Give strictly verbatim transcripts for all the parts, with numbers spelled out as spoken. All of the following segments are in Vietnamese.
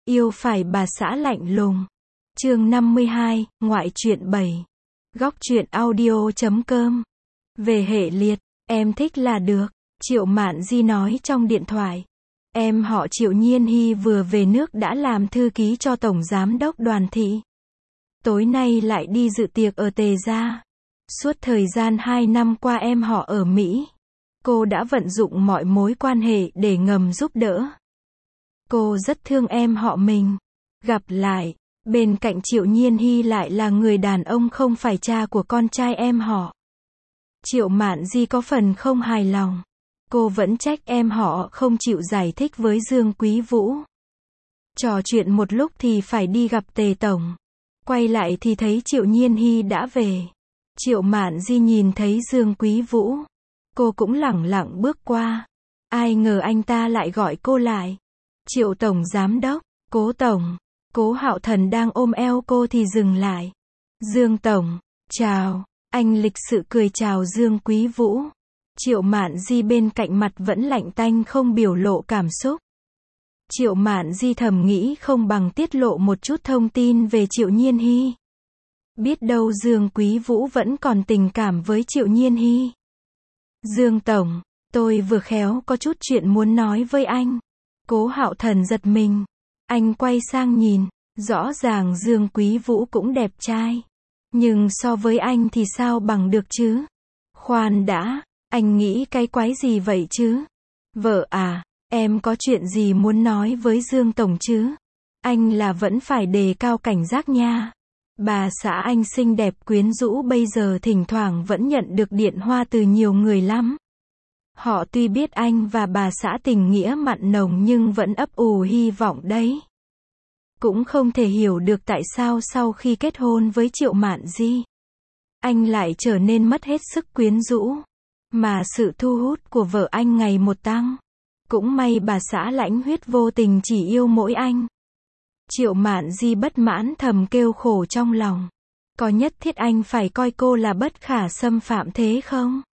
Yêu phải bà xã lạnh lùng. Chương năm mươi hai, ngoại truyện bảy. Góc truyện audio chấm com. Về hệ liệt, em thích là được, Triệu Mạn Di nói trong điện thoại. Em họ Triệu Nhiên Hy vừa về nước đã làm thư ký cho Tổng Giám đốc Đoàn Thị. Tối nay lại đi dự tiệc ở Tề Gia. Suốt thời gian hai năm qua em họ ở Mỹ, cô đã vận dụng mọi mối quan hệ để ngầm giúp đỡ. Cô rất thương em họ mình. Gặp lại, bên cạnh Triệu Nhiên Hy lại là người đàn ông không phải cha của con trai em họ. Triệu Mạn Di có phần không hài lòng. Cô vẫn trách em họ không chịu giải thích với Dương Quý Vũ. Trò chuyện một lúc thì phải đi gặp Tề Tổng. Quay lại thì thấy Triệu Nhiên Hy đã về. Triệu Mạn Di nhìn thấy Dương Quý Vũ. Cô cũng lẳng lặng bước qua. Ai ngờ anh ta lại gọi cô lại. Triệu Tổng Giám đốc, Cố Tổng. Cố Hạo Thần đang ôm eo cô thì dừng lại. Dương Tổng, chào. Anh lịch sự cười chào Dương Quý Vũ. Triệu Mạn Di bên cạnh mặt vẫn lạnh tanh không biểu lộ cảm xúc. Triệu Mạn Di thầm nghĩ không bằng tiết lộ một chút thông tin về Triệu Nhiên Hy. Biết đâu Dương Quý Vũ vẫn còn tình cảm với Triệu Nhiên Hy. Dương Tổng, tôi vừa khéo có chút chuyện muốn nói với anh. Cố Hạo Thần giật mình. Anh quay sang nhìn, rõ ràng Dương Quý Vũ cũng đẹp trai. Nhưng so với anh thì sao bằng được chứ? Khoan đã, anh nghĩ cái quái gì vậy chứ? Vợ à, em có chuyện gì muốn nói với Dương Tổng chứ? Anh là vẫn phải đề cao cảnh giác nha. Bà xã anh xinh đẹp quyến rũ bây giờ thỉnh thoảng vẫn nhận được điện hoa từ nhiều người lắm. Họ tuy biết anh và bà xã tình nghĩa mặn nồng nhưng vẫn ấp ủ hy vọng đấy. Cũng không thể hiểu được tại sao sau khi kết hôn với Triệu Mạn Di, anh lại trở nên mất hết sức quyến rũ. Mà sự thu hút của vợ anh ngày một tăng. Cũng may bà xã lãnh huyết vô tình chỉ yêu mỗi anh. Triệu Mạn Di bất mãn thầm kêu khổ trong lòng. Có nhất thiết anh phải coi cô là bất khả xâm phạm thế không?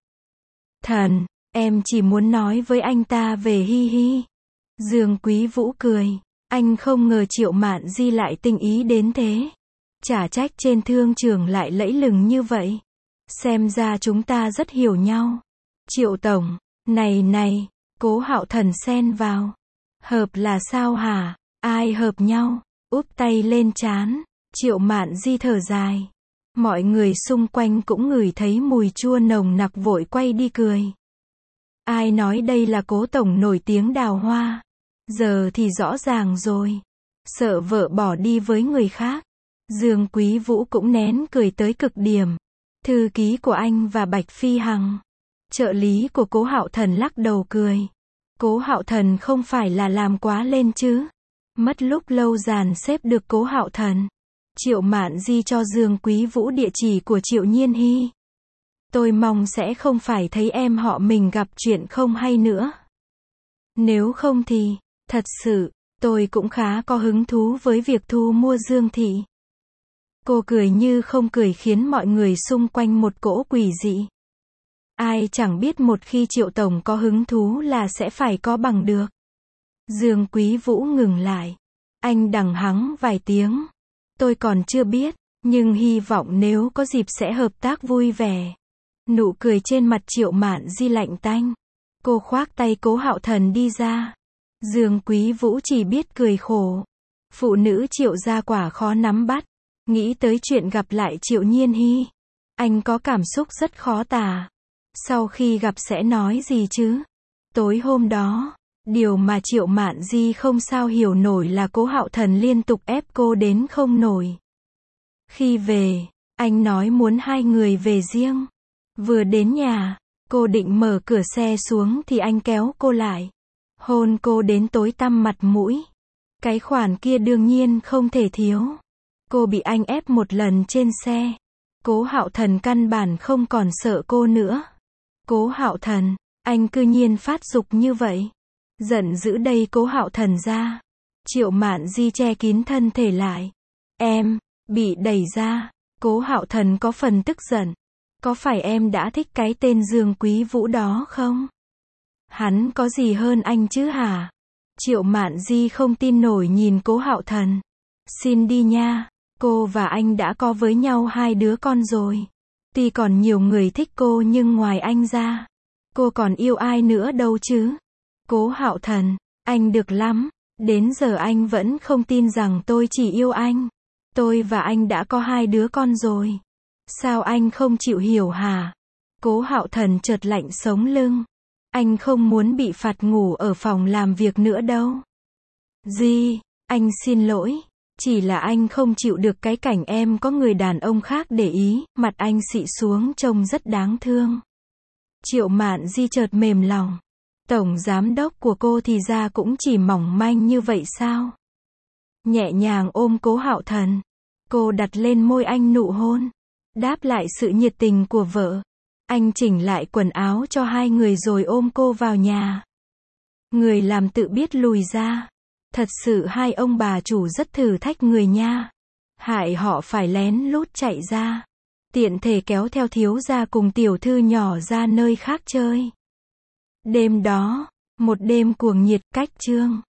Thần, em chỉ muốn nói với anh ta về Hi Hi. Dương Quý Vũ cười. Anh không ngờ Triệu Mạn Di lại tinh ý đến thế. Chả trách trên thương trường lại lẫy lừng như vậy. Xem ra chúng ta rất hiểu nhau. Triệu Tổng, này này, Cố Hạo Thần xen vào. Hợp là sao hả? Ai hợp nhau? Úp tay lên trán. Triệu Mạn Di thở dài. Mọi người xung quanh cũng ngửi thấy mùi chua nồng nặc vội quay đi cười. Ai nói đây là Cố Tổng nổi tiếng đào hoa? Giờ thì rõ ràng rồi. Sợ vợ bỏ đi với người khác. Dương Quý Vũ cũng nén cười tới cực điểm. Thư ký của anh và Bạch Phi Hằng. Trợ lý của Cố Hạo Thần lắc đầu cười. Cố Hạo Thần không phải là làm quá lên chứ. Mất lúc lâu dàn xếp được Cố Hạo Thần. Triệu Mạn Di cho Dương Quý Vũ địa chỉ của Triệu Nhiên Hy. Tôi mong sẽ không phải thấy em họ mình gặp chuyện không hay nữa. Nếu không thì, thật sự, tôi cũng khá có hứng thú với việc thu mua Dương Thị. Cô cười như không cười khiến mọi người xung quanh một cỗ quỷ dị. Ai chẳng biết một khi Triệu Tổng có hứng thú là sẽ phải có bằng được. Dương Quý Vũ ngừng lại. Anh đằng hắng vài tiếng. Tôi còn chưa biết, nhưng hy vọng nếu có dịp sẽ hợp tác vui vẻ. Nụ cười trên mặt Triệu Mạn Di lạnh tanh. Cô khoác tay Cố Hạo Thần đi ra. Dương Quý Vũ chỉ biết cười khổ. Phụ nữ Triệu gia quả khó nắm bắt. Nghĩ tới chuyện gặp lại Triệu Nhiên Hy. Anh có cảm xúc rất khó tả. Sau khi gặp sẽ nói gì chứ? Tối hôm đó, điều mà Triệu Mạn Di không sao hiểu nổi là Cố Hạo Thần liên tục ép cô đến không nổi. Khi về, anh nói muốn hai người về riêng. Vừa đến nhà, cô định mở cửa xe xuống thì anh kéo cô lại. Hôn cô đến tối tăm mặt mũi. Cái khoản kia đương nhiên không thể thiếu. Cô bị anh ép một lần trên xe. Cố Hạo Thần căn bản không còn sợ cô nữa. Cố Hạo Thần, anh cư nhiên phát dục như vậy. Giận dữ đây Cố Hạo Thần ra. Triệu Mạn Di che kín thân thể lại. Em, bị đẩy ra. Cố Hạo Thần có phần tức giận. Có phải em đã thích cái tên Dương Quý Vũ đó không? Hắn có gì hơn anh chứ hả? Triệu Mạn Di không tin nổi nhìn Cố Hạo Thần. Xin đi nha, cô và anh đã có với nhau hai đứa con rồi. Tuy còn nhiều người thích cô nhưng ngoài anh ra, cô còn yêu ai nữa đâu chứ? Cố Hạo Thần, anh được lắm. Đến giờ anh vẫn không tin rằng tôi chỉ yêu anh. Tôi và anh đã có hai đứa con rồi. Sao anh không chịu hiểu hả? Cố Hạo Thần chợt lạnh sống lưng. Anh không muốn bị phạt ngủ ở phòng làm việc nữa đâu. Di, anh xin lỗi. Chỉ là anh không chịu được cái cảnh em có người đàn ông khác để ý, mặt anh xị xuống trông rất đáng thương. Triệu Mạn Di chợt mềm lòng. Tổng giám đốc của cô thì ra cũng chỉ mỏng manh như vậy sao? Nhẹ nhàng ôm Cố Hạo Thần. Cô đặt lên môi anh nụ hôn. Đáp lại sự nhiệt tình của vợ. Anh chỉnh lại quần áo cho hai người rồi ôm cô vào nhà. Người làm tự biết lùi ra. Thật sự hai ông bà chủ rất thử thách người nha. Hại họ phải lén lút chạy ra. Tiện thể kéo theo thiếu gia cùng tiểu thư nhỏ ra nơi khác chơi. Đêm đó, một đêm cuồng nhiệt cách chương.